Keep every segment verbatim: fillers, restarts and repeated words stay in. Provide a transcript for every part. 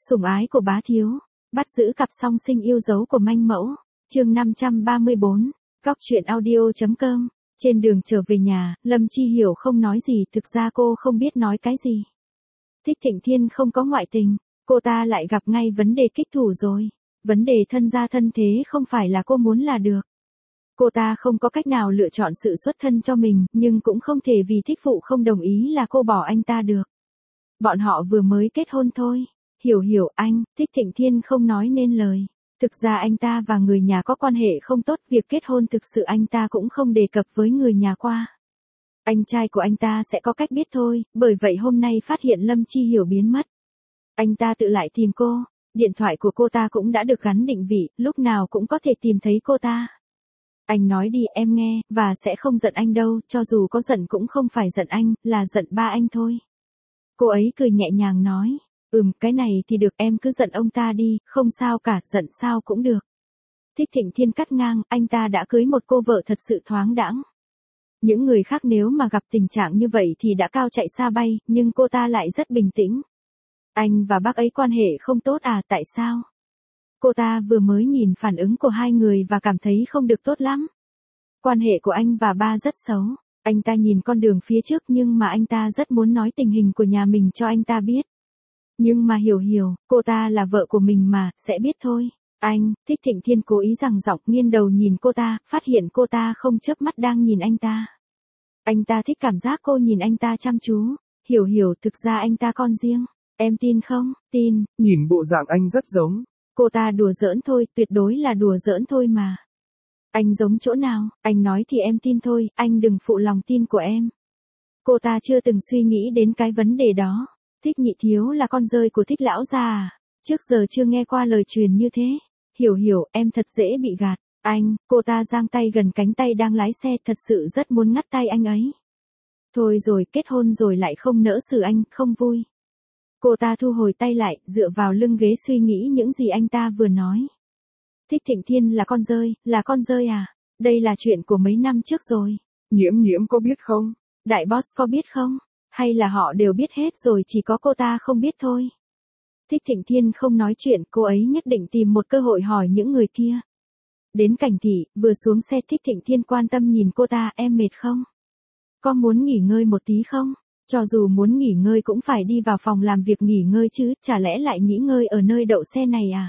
Sủng ái của bá thiếu, bắt giữ cặp song sinh yêu dấu của manh mẫu, chương năm trăm ba mươi bốn, góc truyện audio.com. Trên đường trở về nhà, Lâm Chi Hiểu không nói gì, thực ra cô không biết nói cái gì. Thích Thịnh Thiên không có ngoại tình, cô ta lại gặp ngay vấn đề kích thủ rồi. Vấn đề thân gia thân thế không phải là cô muốn là được. Cô ta không có cách nào lựa chọn sự xuất thân cho mình, nhưng cũng không thể vì thích phụ không đồng ý là cô bỏ anh ta được. Bọn họ vừa mới kết hôn thôi. Hiểu hiểu anh, Thích Thịnh Thiên không nói nên lời. Thực ra anh ta và người nhà có quan hệ không tốt, việc kết hôn thực sự anh ta cũng không đề cập với người nhà qua. Anh trai của anh ta sẽ có cách biết thôi, bởi vậy hôm nay phát hiện Lâm Chi Hiểu biến mất. Anh ta tự lại tìm cô, điện thoại của cô ta cũng đã được gắn định vị, lúc nào cũng có thể tìm thấy cô ta. Anh nói đi em nghe, và sẽ không giận anh đâu, cho dù có giận cũng không phải giận anh, là giận ba anh thôi. Cô ấy cười nhẹ nhàng nói. Ừm, cái này thì được, em cứ giận ông ta đi, không sao cả, giận sao cũng được. Thích Thịnh Thiên cắt ngang, anh ta đã cưới một cô vợ thật sự thoáng đãng. Những người khác nếu mà gặp tình trạng như vậy thì đã cao chạy xa bay, nhưng cô ta lại rất bình tĩnh. Anh và bác ấy quan hệ không tốt à, tại sao? Cô ta vừa mới nhìn phản ứng của hai người và cảm thấy không được tốt lắm. Quan hệ của anh và ba rất xấu. Anh ta nhìn con đường phía trước nhưng mà anh ta rất muốn nói tình hình của nhà mình cho anh ta biết. Nhưng mà Hiểu Hiểu, cô ta là vợ của mình mà, sẽ biết thôi. Anh, Thích Thịnh Thiên cố ý gằn giọng, nghiêng đầu nhìn cô ta, phát hiện cô ta không chớp mắt đang nhìn anh ta. Anh ta thích cảm giác cô nhìn anh ta chăm chú. Hiểu Hiểu, thực ra anh ta con riêng. Em tin không? Tin. Nhìn bộ dạng anh rất giống. Cô ta đùa giỡn thôi, tuyệt đối là đùa giỡn thôi mà. Anh giống chỗ nào? Anh nói thì em tin thôi, anh đừng phụ lòng tin của em. Cô ta chưa từng suy nghĩ đến cái vấn đề đó. Thích Nhị Thiếu là con rơi của Thích lão gia à? Trước giờ chưa nghe qua lời truyền như thế. Hiểu Hiểu, em thật dễ bị gạt. Anh, cô ta giang tay gần cánh tay đang lái xe, thật sự rất muốn ngắt tay anh ấy. Thôi rồi, kết hôn rồi lại không nỡ xử anh, không vui. Cô ta thu hồi tay lại, dựa vào lưng ghế suy nghĩ những gì anh ta vừa nói. Thích Thịnh Thiên là con rơi, là con rơi à? Đây là chuyện của mấy năm trước rồi. Nhiễm Nhiễm có biết không? Đại boss có biết không? Hay là họ đều biết hết rồi, chỉ có cô ta không biết thôi. Thích Thịnh Thiên không nói chuyện, cô ấy nhất định tìm một cơ hội hỏi những người kia. Đến Cảnh Thị, vừa xuống xe Thích Thịnh Thiên quan tâm nhìn cô ta, em mệt không? Có muốn nghỉ ngơi một tí không? Cho dù muốn nghỉ ngơi cũng phải đi vào phòng làm việc nghỉ ngơi chứ, chả lẽ lại nghỉ ngơi ở nơi đậu xe này à?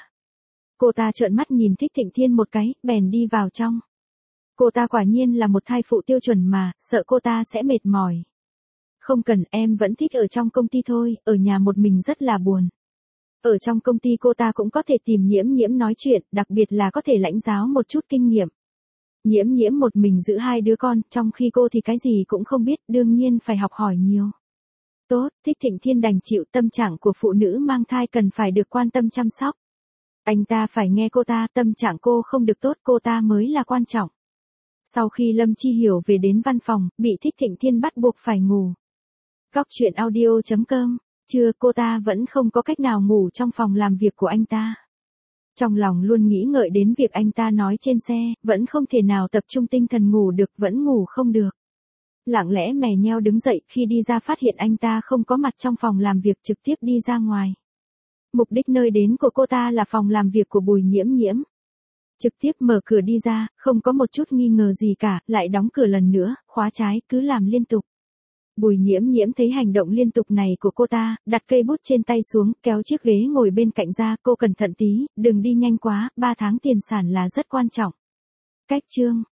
Cô ta trợn mắt nhìn Thích Thịnh Thiên một cái, bèn đi vào trong. Cô ta quả nhiên là một thai phụ tiêu chuẩn mà, sợ cô ta sẽ mệt mỏi. Không cần, em vẫn thích ở trong công ty thôi, ở nhà một mình rất là buồn. Ở trong công ty cô ta cũng có thể tìm Nhiễm Nhiễm nói chuyện, đặc biệt là có thể lãnh giáo một chút kinh nghiệm. Nhiễm Nhiễm một mình giữ hai đứa con, trong khi cô thì cái gì cũng không biết, đương nhiên phải học hỏi nhiều. Tốt, Thích Thịnh Thiên đành chịu, tâm trạng của phụ nữ mang thai cần phải được quan tâm chăm sóc. Anh ta phải nghe cô ta, tâm trạng cô không được tốt, cô ta mới là quan trọng. Sau khi Lâm Chi Hiểu về đến văn phòng, bị Thích Thịnh Thiên bắt buộc phải ngủ. Góc truyện audio.com, chưa, cô ta vẫn không có cách nào ngủ trong phòng làm việc của anh ta. Trong lòng luôn nghĩ ngợi đến việc anh ta nói trên xe, vẫn không thể nào tập trung tinh thần ngủ được, vẫn ngủ không được. Lặng lẽ mè nheo đứng dậy, khi đi ra phát hiện anh ta không có mặt trong phòng làm việc, trực tiếp đi ra ngoài. Mục đích nơi đến của cô ta là phòng làm việc của Bùi Nhiễm Nhiễm. Trực tiếp mở cửa đi ra, không có một chút nghi ngờ gì cả, lại đóng cửa lần nữa, khóa trái, cứ làm liên tục. Bùi Nhiễm Nhiễm thấy hành động liên tục này của cô ta, đặt cây bút trên tay xuống, kéo chiếc ghế ngồi bên cạnh ra, cô cẩn thận tí, đừng đi nhanh quá, ba tháng tiền sản là rất quan trọng. Cách chương,